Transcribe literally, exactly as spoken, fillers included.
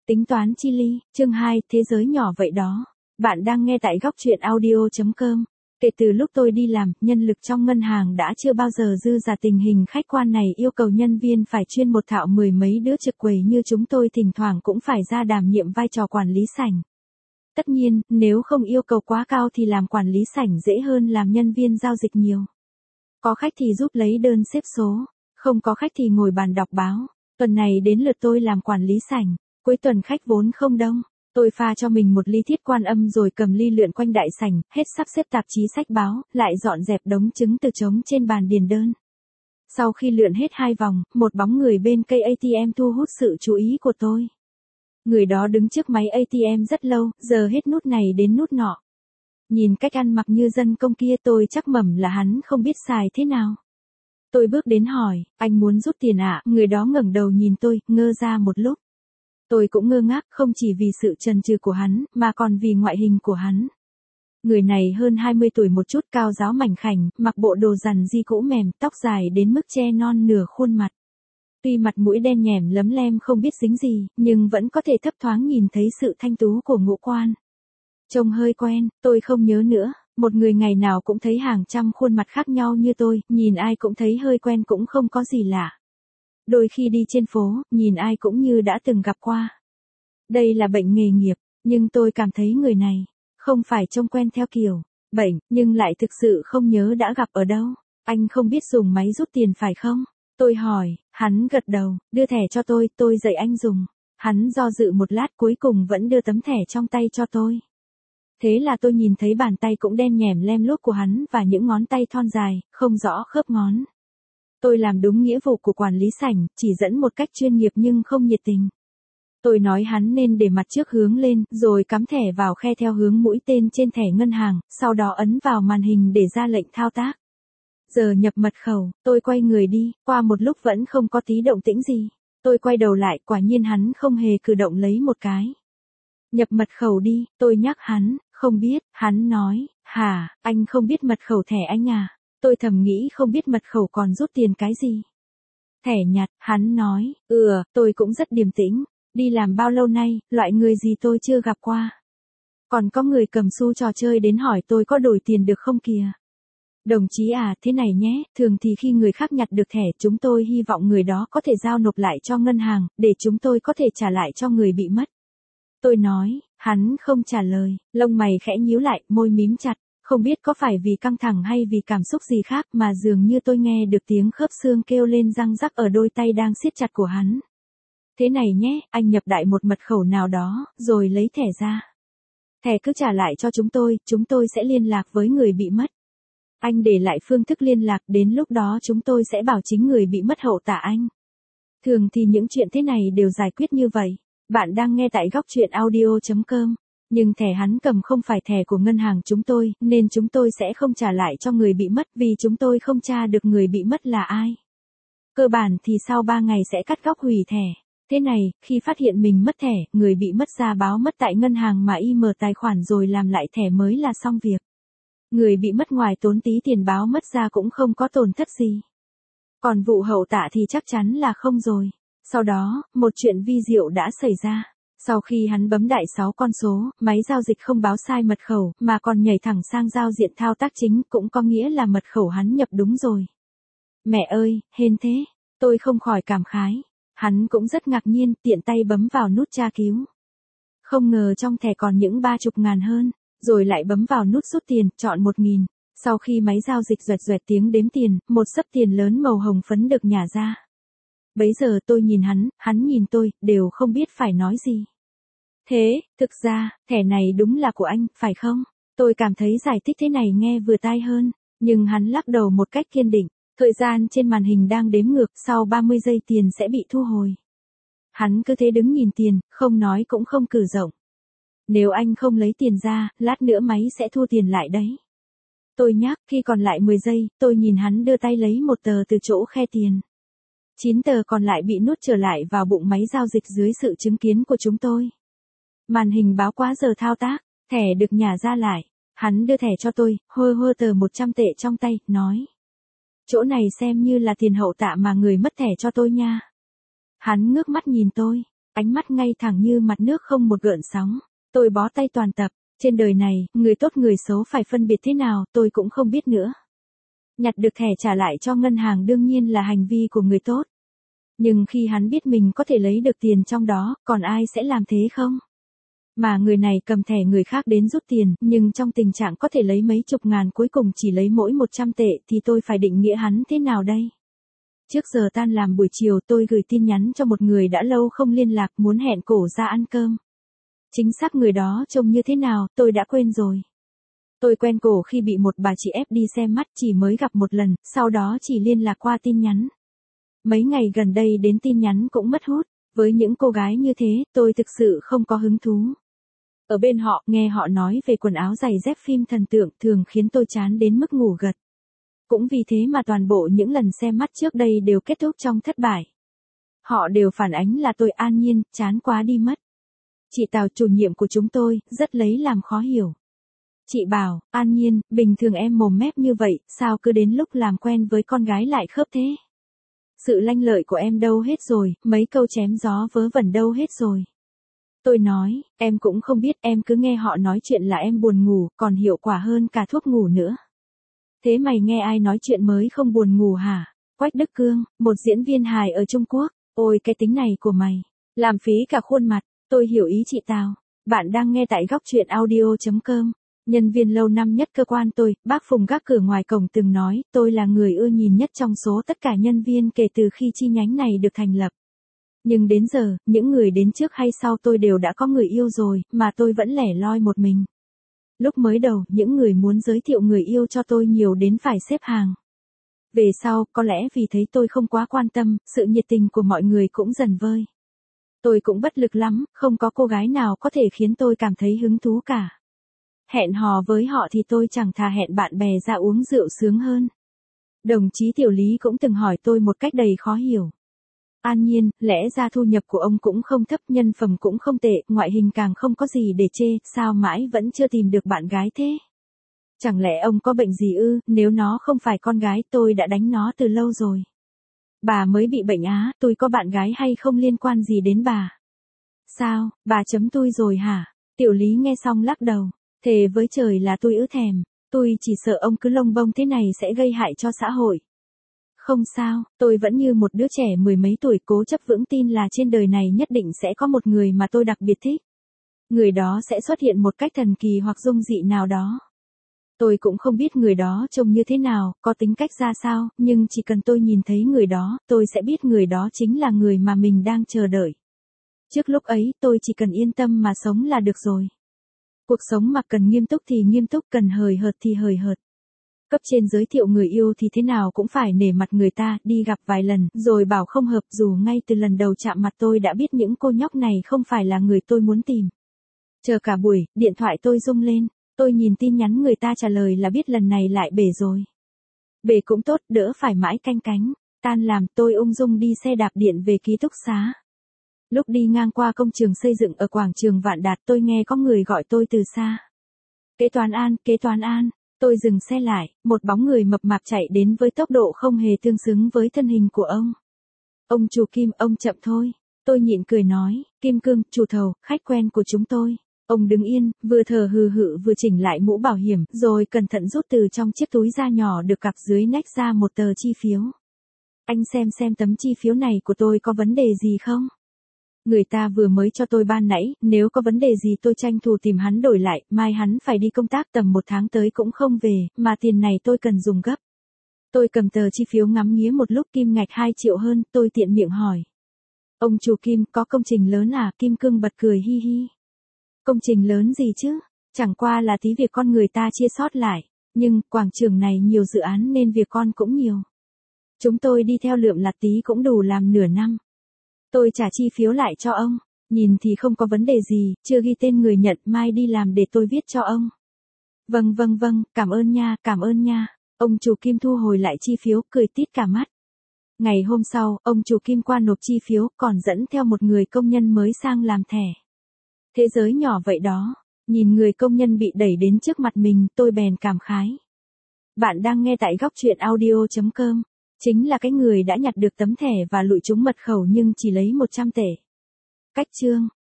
Tính toán chi ly, chương hai, thế giới nhỏ vậy đó. Bạn đang nghe tại góc truyện audio chấm com. Kể từ lúc tôi đi làm, nhân lực trong ngân hàng đã chưa bao giờ dư giả tình hình khách quan này yêu cầu nhân viên phải chuyên một thạo mười mấy đứa trực quầy như chúng tôi thỉnh thoảng cũng phải ra đảm nhiệm vai trò quản lý sảnh. Tất nhiên, nếu không yêu cầu quá cao thì làm quản lý sảnh dễ hơn làm nhân viên giao dịch nhiều. Có khách thì giúp lấy đơn xếp số, không có khách thì ngồi bàn đọc báo. Tuần này đến lượt tôi làm quản lý sảnh. Cuối tuần khách vốn không đông, tôi pha cho mình một ly thiết quan âm rồi cầm ly lượn quanh đại sảnh, hết sắp xếp tạp chí sách báo, lại dọn dẹp đống trứng từ trống trên bàn điền đơn. Sau khi lượn hết hai vòng, một bóng người bên cây a tê em thu hút sự chú ý của tôi. Người đó đứng trước máy a tê em rất lâu, giờ hết nút này đến nút nọ. Nhìn cách ăn mặc như dân công kia tôi chắc mẩm là hắn không biết xài thế nào. Tôi bước đến hỏi, anh muốn rút tiền ạ? À? Người đó ngẩng đầu nhìn tôi, ngơ ra một lúc. Tôi cũng ngơ ngác, không chỉ vì sự chần chừ của hắn, mà còn vì ngoại hình của hắn. Người này hơn hai mươi tuổi một chút, cao ráo mảnh khảnh, mặc bộ đồ rằn di cũ mềm, tóc dài đến mức che non nửa khuôn mặt. Tuy mặt mũi đen nhẻm lấm lem không biết dính gì, nhưng vẫn có thể thấp thoáng nhìn thấy sự thanh tú của ngũ quan. Trông hơi quen, tôi không nhớ nữa, một người ngày nào cũng thấy hàng trăm khuôn mặt khác nhau như tôi, nhìn ai cũng thấy hơi quen cũng không có gì lạ. Đôi khi đi trên phố, nhìn ai cũng như đã từng gặp qua. Đây là bệnh nghề nghiệp, nhưng tôi cảm thấy người này, không phải trông quen theo kiểu, bệnh, nhưng lại thực sự không nhớ đã gặp ở đâu. Anh không biết dùng máy rút tiền phải không? Tôi hỏi, hắn gật đầu, đưa thẻ cho tôi, tôi dạy anh dùng. Hắn do dự một lát cuối cùng vẫn đưa tấm thẻ trong tay cho tôi. Thế là tôi nhìn thấy bàn tay cũng đen nhẻm lem lút của hắn và những ngón tay thon dài, không rõ khớp ngón. Tôi làm đúng nghĩa vụ của quản lý sảnh, chỉ dẫn một cách chuyên nghiệp nhưng không nhiệt tình. Tôi nói hắn nên để mặt trước hướng lên, rồi cắm thẻ vào khe theo hướng mũi tên trên thẻ ngân hàng, sau đó ấn vào màn hình để ra lệnh thao tác. Giờ nhập mật khẩu, tôi quay người đi, qua một lúc vẫn không có tí động tĩnh gì. Tôi quay đầu lại, quả nhiên hắn không hề cử động lấy một cái. Nhập mật khẩu đi, tôi nhắc hắn, không biết, hắn nói, hả, anh không biết mật khẩu thẻ anh à? Tôi thầm nghĩ không biết mật khẩu còn rút tiền cái gì. Thẻ nhặt, hắn nói, ừ, tôi cũng rất điềm tĩnh, đi làm bao lâu nay, loại người gì tôi chưa gặp qua. Còn có người cầm xu trò chơi đến hỏi tôi có đổi tiền được không kìa. Đồng chí à, thế này nhé, thường thì khi người khác nhặt được thẻ chúng tôi hy vọng người đó có thể giao nộp lại cho ngân hàng, để chúng tôi có thể trả lại cho người bị mất. Tôi nói, hắn không trả lời, lông mày khẽ nhíu lại, môi mím chặt. Không biết có phải vì căng thẳng hay vì cảm xúc gì khác mà dường như tôi nghe được tiếng khớp xương kêu lên răng rắc ở đôi tay đang siết chặt của hắn. Thế này nhé, anh nhập đại một mật khẩu nào đó, rồi lấy thẻ ra. Thẻ cứ trả lại cho chúng tôi, chúng tôi sẽ liên lạc với người bị mất. Anh để lại phương thức liên lạc, đến lúc đó chúng tôi sẽ bảo chính người bị mất hậu tạ anh. Thường thì những chuyện thế này đều giải quyết như vậy. Bạn đang nghe tại góc truyện audio chấm com. Nhưng thẻ hắn cầm không phải thẻ của ngân hàng chúng tôi, nên chúng tôi sẽ không trả lại cho người bị mất vì chúng tôi không tra được người bị mất là ai. Cơ bản thì sau ba ngày sẽ cắt góc hủy thẻ. Thế này, khi phát hiện mình mất thẻ, người bị mất ra báo mất tại ngân hàng mà y mở tài khoản rồi làm lại thẻ mới là xong việc. Người bị mất ngoài tốn tí tiền báo mất ra cũng không có tổn thất gì. Còn vụ hậu tạ thì chắc chắn là không rồi. Sau đó, một chuyện vi diệu đã xảy ra. Sau khi hắn bấm đại sáu con số, máy giao dịch không báo sai mật khẩu, mà còn nhảy thẳng sang giao diện thao tác chính, cũng có nghĩa là mật khẩu hắn nhập đúng rồi. Mẹ ơi, hên thế, tôi không khỏi cảm khái. Hắn cũng rất ngạc nhiên, tiện tay bấm vào nút tra cứu. Không ngờ trong thẻ còn những ba chục ngàn hơn, rồi lại bấm vào nút rút tiền, chọn một nghìn. Sau khi máy giao dịch doẹt doẹt tiếng đếm tiền, một xấp tiền lớn màu hồng phấn được nhả ra. Bấy giờ tôi nhìn hắn, hắn nhìn tôi, đều không biết phải nói gì. Thế, thực ra, thẻ này đúng là của anh, phải không? Tôi cảm thấy giải thích thế này nghe vừa tai hơn, nhưng hắn lắc đầu một cách kiên định. Thời gian trên màn hình đang đếm ngược, sau ba mươi giây tiền sẽ bị thu hồi. Hắn cứ thế đứng nhìn tiền, không nói cũng không cử động. Nếu anh không lấy tiền ra, lát nữa máy sẽ thu tiền lại đấy. Tôi nhắc, khi còn lại mười giây, tôi nhìn hắn đưa tay lấy một tờ từ chỗ khe tiền. chín tờ còn lại bị nuốt trở lại vào bụng máy giao dịch dưới sự chứng kiến của chúng tôi. Màn hình báo quá giờ thao tác, thẻ được nhả ra lại. Hắn đưa thẻ cho tôi, hơ hơ tờ một trăm tệ trong tay, nói. Chỗ này xem như là tiền hậu tạ mà người mất thẻ cho tôi nha. Hắn ngước mắt nhìn tôi. ánh mắt ngay thẳng như mặt nước không một gợn sóng. Tôi bó tay toàn tập, trên đời này, người tốt người xấu phải phân biệt thế nào, tôi cũng không biết nữa. Nhặt được thẻ trả lại cho ngân hàng đương nhiên là hành vi của người tốt. Nhưng khi hắn biết mình có thể lấy được tiền trong đó, còn ai sẽ làm thế không? Mà người này cầm thẻ người khác đến rút tiền, nhưng trong tình trạng có thể lấy mấy chục ngàn cuối cùng chỉ lấy mỗi một trăm tệ thì tôi phải định nghĩa hắn thế nào đây? Trước giờ tan làm buổi chiều tôi gửi tin nhắn cho một người đã lâu không liên lạc muốn hẹn cổ ra ăn cơm. Chính xác người đó trông như thế nào tôi đã quên rồi. Tôi quen cổ khi bị một bà chị ép đi xem mắt, chỉ mới gặp một lần, sau đó chỉ liên lạc qua tin nhắn. Mấy ngày gần đây đến tin nhắn cũng mất hút, với những cô gái như thế, tôi thực sự không có hứng thú. Ở bên họ, nghe họ nói về quần áo giày dép phim thần tượng thường khiến tôi chán đến mức ngủ gật. Cũng vì thế mà toàn bộ những lần xem mắt trước đây đều kết thúc trong thất bại. Họ đều phản ánh là tôi An Nhiên, chán quá đi mất. Chị Tào chủ nhiệm của chúng tôi, rất lấy làm khó hiểu. Chị bảo, An Nhiên, bình thường em mồm mép như vậy, sao cứ đến lúc làm quen với con gái lại khớp thế? Sự lanh lợi của em đâu hết rồi, mấy câu chém gió vớ vẩn đâu hết rồi. Tôi nói, em cũng không biết, em cứ nghe họ nói chuyện là em buồn ngủ, còn hiệu quả hơn cả thuốc ngủ nữa. Thế mày nghe ai nói chuyện mới không buồn ngủ hả? Quách Đức Cương, một diễn viên hài ở Trung Quốc, ôi cái tính này của mày, làm phí cả khuôn mặt. Tôi hiểu ý chị Tào. Bạn đang nghe tại góc truyện audio chấm com. Nhân viên lâu năm nhất cơ quan tôi, bác Phùng gác cửa ngoài cổng từng nói, tôi là người ưa nhìn nhất trong số tất cả nhân viên kể từ khi chi nhánh này được thành lập. Nhưng đến giờ, những người đến trước hay sau tôi đều đã có người yêu rồi, mà tôi vẫn lẻ loi một mình. Lúc mới đầu, những người muốn giới thiệu người yêu cho tôi nhiều đến phải xếp hàng. Về sau, có lẽ vì thấy tôi không quá quan tâm, sự nhiệt tình của mọi người cũng dần vơi. Tôi cũng bất lực lắm, không có cô gái nào có thể khiến tôi cảm thấy hứng thú cả. Hẹn hò với họ thì tôi chẳng thà hẹn bạn bè ra uống rượu sướng hơn. Đồng chí Tiểu Lý cũng từng hỏi tôi một cách đầy khó hiểu. An Nhiên, lẽ ra thu nhập của ông cũng không thấp, nhân phẩm cũng không tệ, ngoại hình càng không có gì để chê, sao mãi vẫn chưa tìm được bạn gái thế? Chẳng lẽ ông có bệnh gì ư, nếu nó không phải con gái tôi đã đánh nó từ lâu rồi. Bà mới bị bệnh á, tôi có bạn gái hay không liên quan gì đến bà. Sao, bà chấm tôi rồi hả? Tiểu Lý nghe xong lắc đầu. Thề với trời là tôi ứ thèm, tôi chỉ sợ ông cứ lông bông thế này sẽ gây hại cho xã hội. Không sao, tôi vẫn như một đứa trẻ mười mấy tuổi cố chấp vững tin là trên đời này nhất định sẽ có một người mà tôi đặc biệt thích. Người đó sẽ xuất hiện một cách thần kỳ hoặc dung dị nào đó. Tôi cũng không biết người đó trông như thế nào, có tính cách ra sao, nhưng chỉ cần tôi nhìn thấy người đó, tôi sẽ biết người đó chính là người mà mình đang chờ đợi. Trước lúc ấy, tôi chỉ cần yên tâm mà sống là được rồi. Cuộc sống mà cần nghiêm túc thì nghiêm túc, cần hời hợt thì hời hợt. Cấp trên giới thiệu người yêu thì thế nào cũng phải nể mặt người ta, đi gặp vài lần, rồi bảo không hợp, dù ngay từ lần đầu chạm mặt tôi đã biết những cô nhóc này không phải là người tôi muốn tìm. Chờ cả buổi, điện thoại tôi rung lên, tôi nhìn tin nhắn người ta trả lời là biết lần này lại bể rồi. Bể cũng tốt, đỡ phải mãi canh cánh. Tan làm, tôi ung dung đi xe đạp điện về ký túc xá. Lúc đi ngang qua công trường xây dựng ở quảng trường Vạn Đạt tôi nghe có người gọi tôi từ xa. Kế toán An, kế toán An. Tôi dừng xe lại, một bóng người mập mạp chạy đến với tốc độ không hề tương xứng với thân hình của ông. Ông chủ Kim, ông chậm thôi. Tôi nhịn cười nói, Kim Cương, chủ thầu, khách quen của chúng tôi. Ông đứng yên, vừa thở hừ hự vừa chỉnh lại mũ bảo hiểm, rồi cẩn thận rút từ trong chiếc túi da nhỏ được cặp dưới nách ra một tờ chi phiếu. Anh xem xem tấm chi phiếu này của tôi có vấn đề gì không? Người ta vừa mới cho tôi ban nãy, nếu có vấn đề gì tôi tranh thủ tìm hắn đổi lại, mai hắn phải đi công tác tầm một tháng tới cũng không về, mà tiền này tôi cần dùng gấp. Tôi cầm tờ chi phiếu ngắm nghía một lúc, kim ngạch hai triệu hơn, tôi tiện miệng hỏi. Ông chủ Kim, có công trình lớn à? Kim Cương bật cười hi hi. Công trình lớn gì chứ? Chẳng qua là tí việc con người ta chia sót lại, nhưng quảng trường này nhiều dự án nên việc con cũng nhiều. Chúng tôi đi theo lượm lặt tí cũng đủ làm nửa năm. Tôi trả chi phiếu lại cho ông, nhìn thì không có vấn đề gì, chưa ghi tên người nhận, mai đi làm để tôi viết cho ông. Vâng vâng vâng, cảm ơn nha, cảm ơn nha. Ông chủ Kim thu hồi lại chi phiếu, cười tít cả mắt. Ngày hôm sau, ông chủ Kim qua nộp chi phiếu, còn dẫn theo một người công nhân mới sang làm thẻ. Thế giới nhỏ vậy đó, nhìn người công nhân bị đẩy đến trước mặt mình, tôi bèn cảm khái. Bạn đang nghe tại góc truyện audio chấm com. Chính là cái người đã nhặt được tấm thẻ và lụi trúng mật khẩu nhưng chỉ lấy một trăm tệ. Cách chương